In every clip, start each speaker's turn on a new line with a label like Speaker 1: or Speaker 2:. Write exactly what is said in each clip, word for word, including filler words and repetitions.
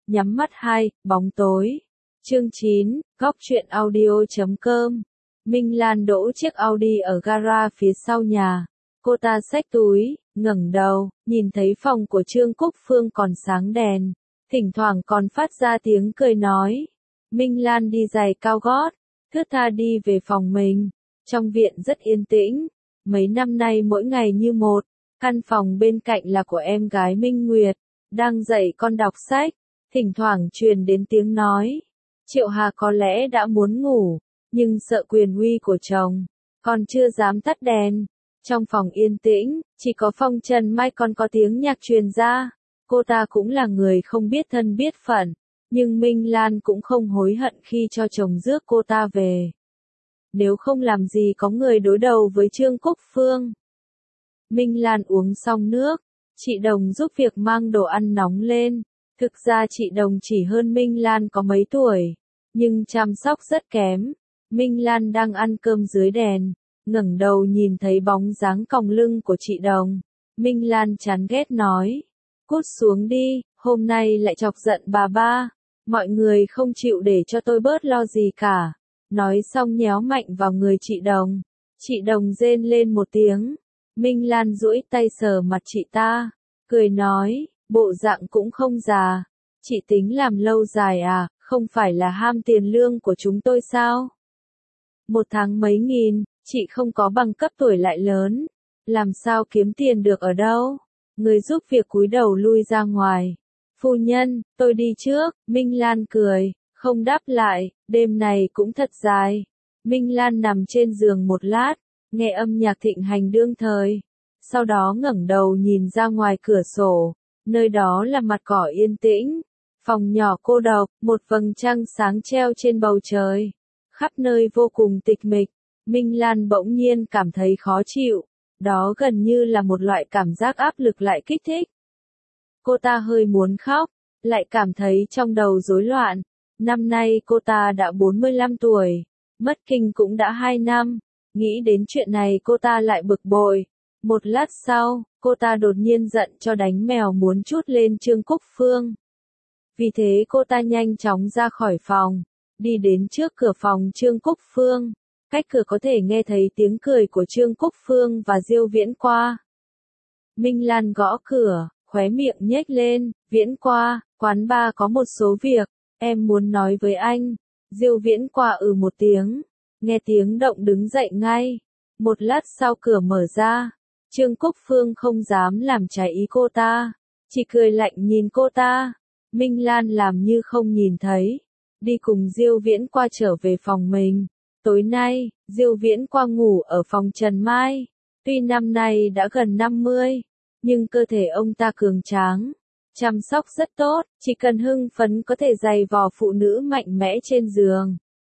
Speaker 1: Nhắm mắt hai, bóng tối. Chương chín, góc truyện audio chấm com. Minh Lan đỗ chiếc Audi ở gara phía sau nhà. Cô ta xách túi, ngẩng đầu, nhìn thấy phòng của Trương Cúc Phương còn sáng đèn. Thỉnh thoảng còn phát ra tiếng cười nói. Minh Lan đi giày cao gót, thướt tha đi về phòng mình. Trong viện rất yên tĩnh. Mấy năm nay mỗi ngày như một. Căn phòng bên cạnh là của em gái Minh Nguyệt, đang dạy con đọc sách. Thỉnh thoảng truyền đến tiếng nói. Triệu Hà có lẽ đã muốn ngủ, nhưng sợ quyền uy của chồng, còn chưa dám tắt đèn. Trong phòng yên tĩnh, chỉ có Phong Trần Mai còn có tiếng nhạc truyền ra. Cô ta cũng là người không biết thân biết phận, nhưng Minh Lan cũng không hối hận khi cho chồng rước cô ta về. Nếu không làm gì có người đối đầu với Trương Cúc Phương. Minh Lan uống xong nước, chị Đồng giúp việc mang đồ ăn nóng lên. Thực ra chị Đồng chỉ hơn Minh Lan có mấy tuổi, nhưng chăm sóc rất kém. Minh Lan đang ăn cơm dưới đèn, ngẩng đầu nhìn thấy bóng dáng còng lưng của chị Đồng. Minh Lan chán ghét nói, cút xuống đi, hôm nay lại chọc giận bà ba. Mọi người không chịu để cho tôi bớt lo gì cả. Nói xong nhéo mạnh vào người chị Đồng. Chị Đồng rên lên một tiếng. Minh Lan duỗi tay sờ mặt chị ta, cười nói, bộ dạng cũng không già. Chị tính làm lâu dài à, không phải là ham tiền lương của chúng tôi sao? Một tháng mấy nghìn, chị không có bằng cấp tuổi lại lớn. Làm sao kiếm tiền được ở đâu? Người giúp việc cúi đầu lui ra ngoài. Phu nhân, tôi đi trước. Minh Lan cười, không đáp lại, đêm này cũng thật dài. Minh Lan nằm trên giường một lát, nghe âm nhạc thịnh hành đương thời. Sau đó ngẩng đầu nhìn ra ngoài cửa sổ, nơi đó là mặt cỏ yên tĩnh. Phòng nhỏ cô độc, một vầng trăng sáng treo trên bầu trời. Khắp nơi vô cùng tịch mịch. Minh Lan bỗng nhiên cảm thấy khó chịu. Đó gần như là một loại cảm giác áp lực lại kích thích. Cô ta hơi muốn khóc, lại cảm thấy trong đầu rối loạn. Năm nay cô ta đã bốn mươi lăm tuổi, mất kinh cũng đã hai năm. Nghĩ đến chuyện này cô ta lại bực bội. Một lát sau, cô ta đột nhiên giận cho đánh mèo muốn trút lên Trương Cúc Phương. Vì thế cô ta nhanh chóng ra khỏi phòng, đi đến trước cửa phòng Trương Cúc Phương. Cách cửa có thể nghe thấy tiếng cười của Trương Cúc Phương và Diêu Viễn Qua. Minh Lan gõ cửa, khóe miệng nhếch lên, Viễn Qua, quán bar có một số việc, em muốn nói với anh. Diêu Viễn Qua ừ một tiếng, nghe tiếng động đứng dậy ngay. Một lát sau cửa mở ra, Trương Cúc Phương không dám làm trái ý cô ta, chỉ cười lạnh nhìn cô ta. Minh Lan làm như không nhìn thấy, đi cùng Diêu Viễn Qua trở về phòng mình. Tối nay, Diêu Viễn Qua ngủ ở phòng Trần Mai. Tuy năm nay đã gần năm mươi, nhưng cơ thể ông ta cường tráng, chăm sóc rất tốt, chỉ cần hưng phấn có thể giày vò phụ nữ mạnh mẽ trên giường.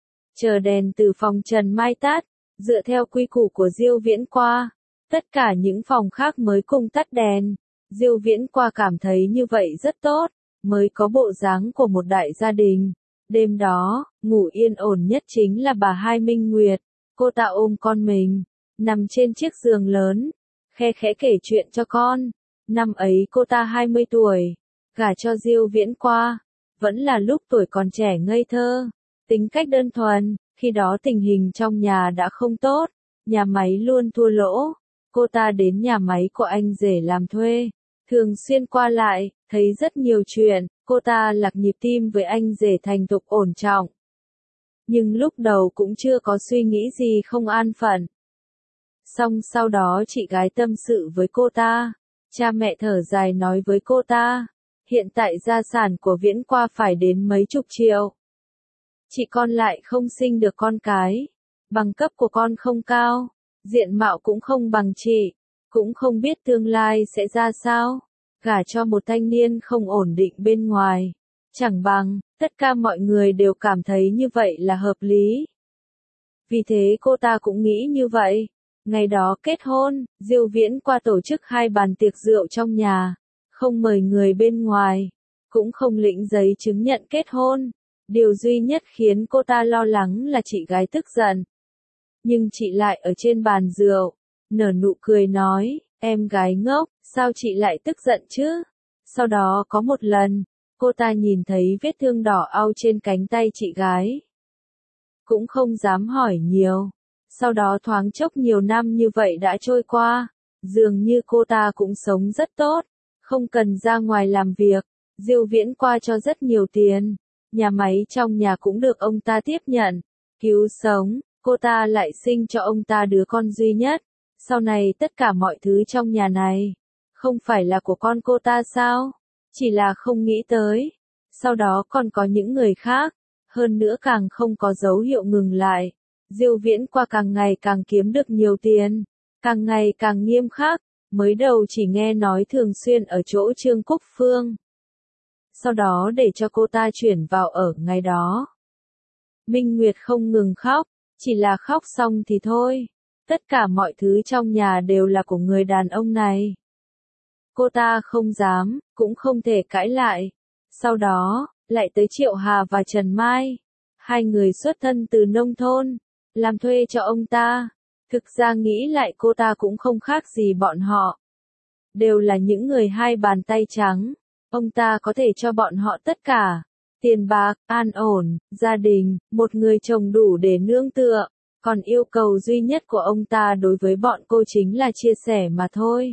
Speaker 1: Chờ đèn từ phòng Trần Mai tắt, dựa theo quy củ của Diêu Viễn Qua, tất cả những phòng khác mới cùng tắt đèn. Diêu Viễn Qua cảm thấy như vậy rất tốt, mới có bộ dáng của một đại gia đình. Đêm đó, ngủ yên ổn nhất chính là bà Hai Minh Nguyệt. Cô ta ôm con mình, nằm trên chiếc giường lớn, khe khẽ kể chuyện cho con. Năm ấy cô ta hai mươi tuổi, gả cho Diêu Viễn Qua, vẫn là lúc tuổi còn trẻ ngây thơ, tính cách đơn thuần. Khi đó tình hình trong nhà đã không tốt, nhà máy luôn thua lỗ. Cô ta đến nhà máy của anh rể làm thuê, thường xuyên qua lại, thấy rất nhiều chuyện. Cô ta lạc nhịp tim với anh rể thành thục ổn trọng. Nhưng lúc đầu cũng chưa có suy nghĩ gì không an phận. Xong sau đó chị gái tâm sự với cô ta. Cha mẹ thở dài nói với cô ta. Hiện tại gia sản của Viễn Qua phải đến mấy chục triệu. Chị con lại không sinh được con cái. Bằng cấp của con không cao. Diện mạo cũng không bằng chị. Cũng không biết tương lai sẽ ra sao. Gả cho một thanh niên không ổn định bên ngoài. Chẳng bằng, tất cả mọi người đều cảm thấy như vậy là hợp lý. Vì thế cô ta cũng nghĩ như vậy. Ngày đó kết hôn, Diêu Viễn Qua tổ chức hai bàn tiệc rượu trong nhà. Không mời người bên ngoài. Cũng không lĩnh giấy chứng nhận kết hôn. Điều duy nhất khiến cô ta lo lắng là chị gái tức giận. Nhưng chị lại ở trên bàn rượu, nở nụ cười nói, em gái ngốc, sao chị lại tức giận chứ? Sau đó có một lần, Cô ta nhìn thấy vết thương đỏ au trên cánh tay chị gái. Cũng không dám hỏi nhiều. Sau đó thoáng chốc nhiều năm như vậy đã trôi qua. Dường như cô ta cũng sống rất tốt. Không cần ra ngoài làm việc. Diêu Viễn qua cho rất nhiều tiền. Nhà máy trong nhà cũng được ông ta tiếp nhận. Cứu sống. Cô ta lại sinh cho ông ta đứa con duy nhất. Sau này tất cả mọi thứ trong nhà này. Không phải là của con cô ta sao? Chỉ là không nghĩ tới. Sau đó còn có những người khác. Hơn nữa càng không có dấu hiệu ngừng lại. Diêu Viễn qua càng ngày càng kiếm được nhiều tiền. Càng ngày càng nghiêm khắc. Mới đầu chỉ nghe nói thường xuyên ở chỗ Trương Cúc Phương. Sau đó để cho cô ta chuyển vào ở ngày đó. Minh Nguyệt không ngừng khóc. Chỉ là khóc xong thì thôi. Tất cả mọi thứ trong nhà đều là của người đàn ông này. Cô ta không dám, cũng không thể cãi lại. Sau đó, lại tới Triệu Hà và Trần Mai. Hai người xuất thân từ nông thôn, làm thuê cho ông ta. Thực ra nghĩ lại cô ta cũng không khác gì bọn họ. Đều là những người hai bàn tay trắng. Ông ta có thể cho bọn họ tất cả. Tiền bạc, an ổn, gia đình, một người chồng đủ để nương tựa. Còn yêu cầu duy nhất của ông ta đối với bọn cô chính là chia sẻ mà thôi.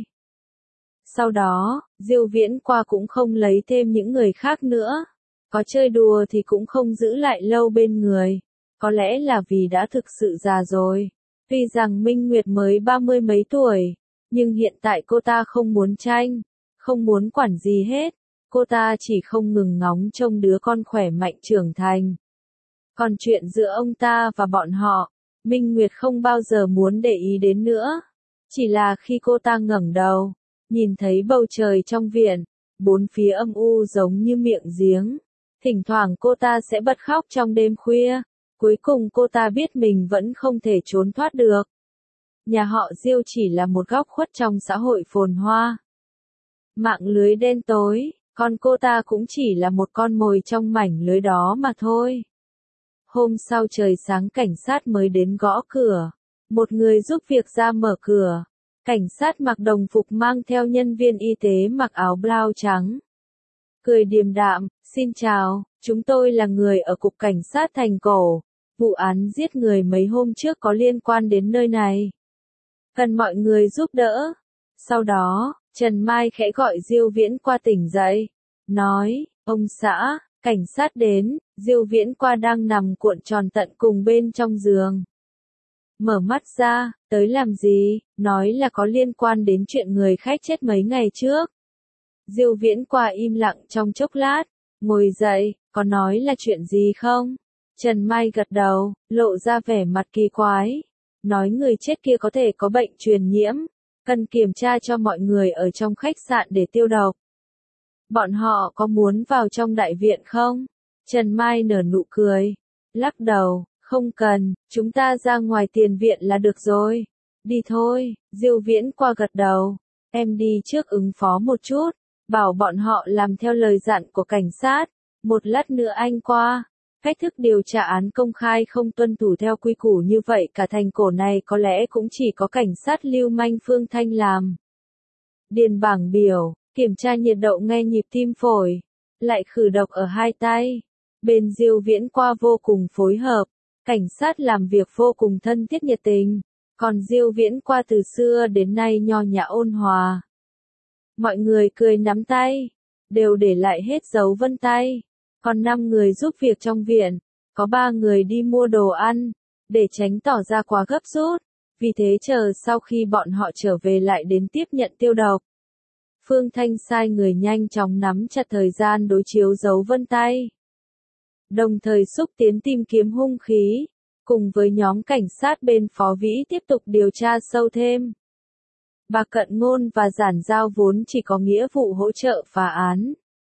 Speaker 1: Sau đó, Diêu Viễn qua cũng không lấy thêm những người khác nữa. Có chơi đùa thì cũng không giữ lại lâu bên người. Có lẽ là vì đã thực sự già rồi. Tuy rằng Minh Nguyệt mới ba mươi mấy tuổi, nhưng hiện tại cô ta không muốn tranh, không muốn quản gì hết. Cô ta chỉ không ngừng ngóng trông đứa con khỏe mạnh trưởng thành. Còn chuyện giữa ông ta và bọn họ, Minh Nguyệt không bao giờ muốn để ý đến nữa. Chỉ là khi cô ta ngẩng đầu, nhìn thấy bầu trời trong viện, bốn phía âm u giống như miệng giếng. Thỉnh thoảng cô ta sẽ bật khóc trong đêm khuya. Cuối cùng cô ta biết mình vẫn không thể trốn thoát được. Nhà họ Diêu chỉ là một góc khuất trong xã hội phồn hoa. Mạng lưới đen tối, còn cô ta cũng chỉ là một con mồi trong mảnh lưới đó mà thôi. Hôm sau trời sáng cảnh sát mới đến gõ cửa. Một người giúp việc ra mở cửa. Cảnh sát mặc đồng phục mang theo nhân viên y tế mặc áo blau trắng. Cười điềm đạm, xin chào, chúng tôi là người ở Cục Cảnh sát Thành Cổ. Vụ án giết người mấy hôm trước có liên quan đến nơi này. Cần mọi người giúp đỡ. Sau đó, Trần Mai khẽ gọi Diêu Viễn qua tỉnh dậy. Nói, ông xã, cảnh sát đến, Diêu Viễn qua đang nằm cuộn tròn tận cùng bên trong giường. Mở mắt ra, tới làm gì, nói là có liên quan đến chuyện người khách chết mấy ngày trước. Diêu Viễn qua im lặng trong chốc lát, ngồi dậy, có nói là chuyện gì không? Trần Mai gật đầu, lộ ra vẻ mặt kỳ quái. Nói người chết kia có thể có bệnh truyền nhiễm, cần kiểm tra cho mọi người ở trong khách sạn để tiêu độc. Bọn họ có muốn vào trong đại viện không? Trần Mai nở nụ cười, lắc đầu, không cần, chúng ta ra ngoài tiền viện là được rồi. Đi thôi, Diêu Viễn qua gật đầu, em đi trước ứng phó một chút, bảo bọn họ làm theo lời dặn của cảnh sát, một lát nữa anh qua. Cách thức điều tra án công khai không tuân thủ theo quy củ như vậy cả thành cổ này có lẽ cũng chỉ có cảnh sát lưu manh Phương Thanh làm. Điền bảng biểu, kiểm tra nhiệt độ nghe nhịp tim phổi, lại khử độc ở hai tay. Bên Diêu Viễn qua vô cùng phối hợp, cảnh sát làm việc vô cùng thân thiết nhiệt tình, còn Diêu Viễn qua từ xưa đến nay nho nhã ôn hòa. Mọi người cười nắm tay, đều để lại hết dấu vân tay. Còn năm người giúp việc trong viện, có ba người đi mua đồ ăn, để tránh tỏ ra quá gấp rút, vì thế chờ sau khi bọn họ trở về lại đến tiếp nhận tiêu độc. Phương Thanh sai người nhanh chóng nắm chặt thời gian đối chiếu dấu vân tay. Đồng thời xúc tiến tìm kiếm hung khí, cùng với nhóm cảnh sát bên Phó Vĩ tiếp tục điều tra sâu thêm. Bà Cận Ngôn và Giản Giao vốn chỉ có nghĩa vụ hỗ trợ phá án,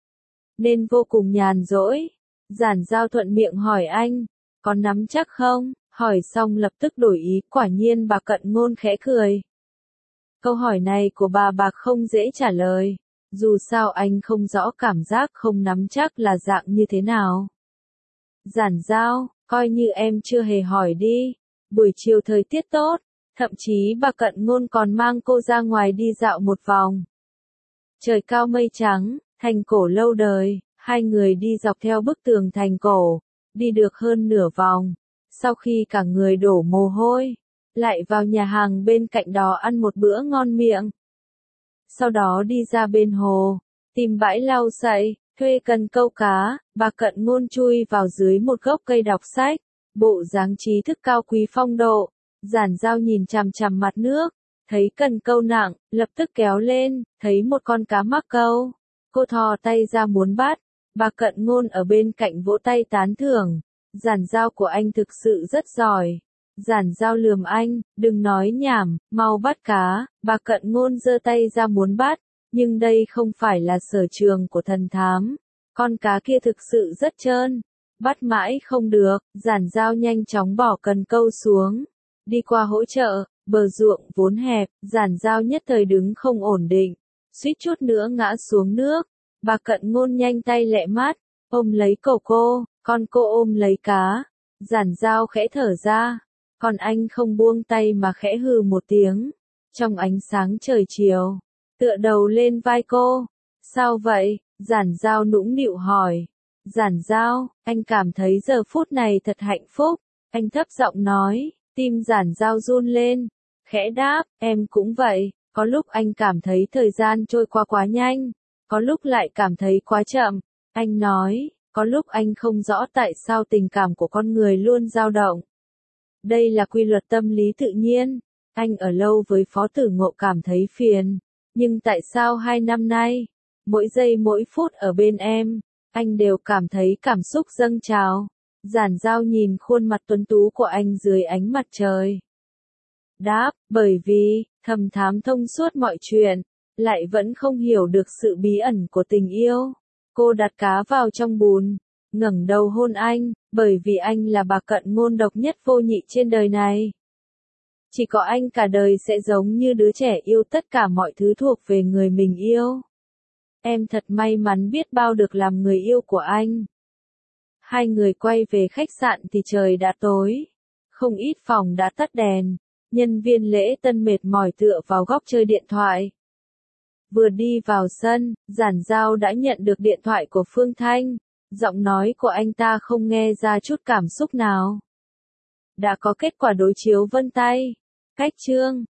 Speaker 1: nên vô cùng nhàn rỗi. Giản Giao thuận miệng hỏi anh, có nắm chắc không? Hỏi xong lập tức đổi ý, quả nhiên bà Cận Ngôn khẽ cười. Câu hỏi này của bà bà không dễ trả lời, dù sao anh không rõ cảm giác không nắm chắc là dạng như thế nào. Giản Giao, coi như em chưa hề hỏi đi. Buổi chiều thời tiết tốt, thậm chí bà Cận Ngôn còn mang cô ra ngoài đi dạo một vòng. Trời cao mây trắng, thành cổ lâu đời, Hai người đi dọc theo bức tường thành cổ, đi được hơn nửa vòng. Sau khi cả người đổ mồ hôi, lại vào nhà hàng bên cạnh đó ăn một bữa ngon miệng. Sau đó đi ra bên hồ, tìm bãi lau sậy, thuê cần câu cá, Bà Cận Ngôn chui vào dưới một gốc cây đọc sách, bộ dáng trí thức cao quý phong độ. Giản Dao nhìn chằm chằm mặt nước, thấy cần câu nặng, lập tức kéo lên, thấy một con cá mắc câu. Cô thò tay ra muốn bắt, Bà Cận Ngôn ở bên cạnh vỗ tay tán thưởng. Giản Dao của anh thực sự rất giỏi. Giản Dao lườm anh, đừng nói nhảm, mau bắt cá. Bà Cận Ngôn giơ tay ra muốn bắt, nhưng đây không phải là sở trường của thần thám. Con cá kia thực sự rất trơn, bắt mãi không được. Giản Dao nhanh chóng bỏ cần câu xuống, đi qua hỗ trợ. Bờ ruộng vốn hẹp, Giản Dao nhất thời đứng không ổn định, suýt chút nữa ngã xuống nước. Bà Cận Ngôn nhanh tay lẹ mắt, ôm lấy cổ cô, con cô ôm lấy cá. Giản Dao khẽ thở ra, còn anh không buông tay mà khẽ hừ một tiếng. Trong ánh sáng trời chiều, tựa đầu lên vai cô. Sao vậy? Giản Dao nũng nịu hỏi. Giản Dao, anh cảm thấy giờ phút này thật hạnh phúc. Anh thấp giọng nói, tim Giản Dao run lên. Khẽ đáp, em cũng vậy. Có lúc anh cảm thấy thời gian trôi qua quá nhanh, có lúc lại cảm thấy quá chậm. Anh nói, có lúc anh không rõ tại sao tình cảm của con người luôn dao động. Đây là quy luật tâm lý tự nhiên. Anh ở lâu với Phó Tử Ngộ cảm thấy phiền. Nhưng tại sao hai năm nay, mỗi giây mỗi phút ở bên em, anh đều cảm thấy cảm xúc dâng trào. Giản Dao nhìn khuôn mặt tuấn tú của anh dưới ánh mặt trời. Đáp, bởi vì, thầm thám thông suốt mọi chuyện, lại vẫn không hiểu được sự bí ẩn của tình yêu. Cô đặt cá vào trong bùn, ngẩng đầu hôn anh, bởi vì anh là Bà Cận Ngôn độc nhất vô nhị trên đời này. Chỉ có anh cả đời sẽ giống như đứa trẻ yêu tất cả mọi thứ thuộc về người mình yêu. Em thật may mắn biết bao được làm người yêu của anh. Hai người quay về khách sạn thì trời đã tối. Không ít phòng đã tắt đèn. Nhân viên lễ tân mệt mỏi tựa vào góc chơi điện thoại. Vừa đi vào sân, Giản Dao đã nhận được điện thoại của Phương Thanh. Giọng nói của anh ta không nghe ra chút cảm xúc nào. Đã có kết quả đối chiếu vân tay. Cách chương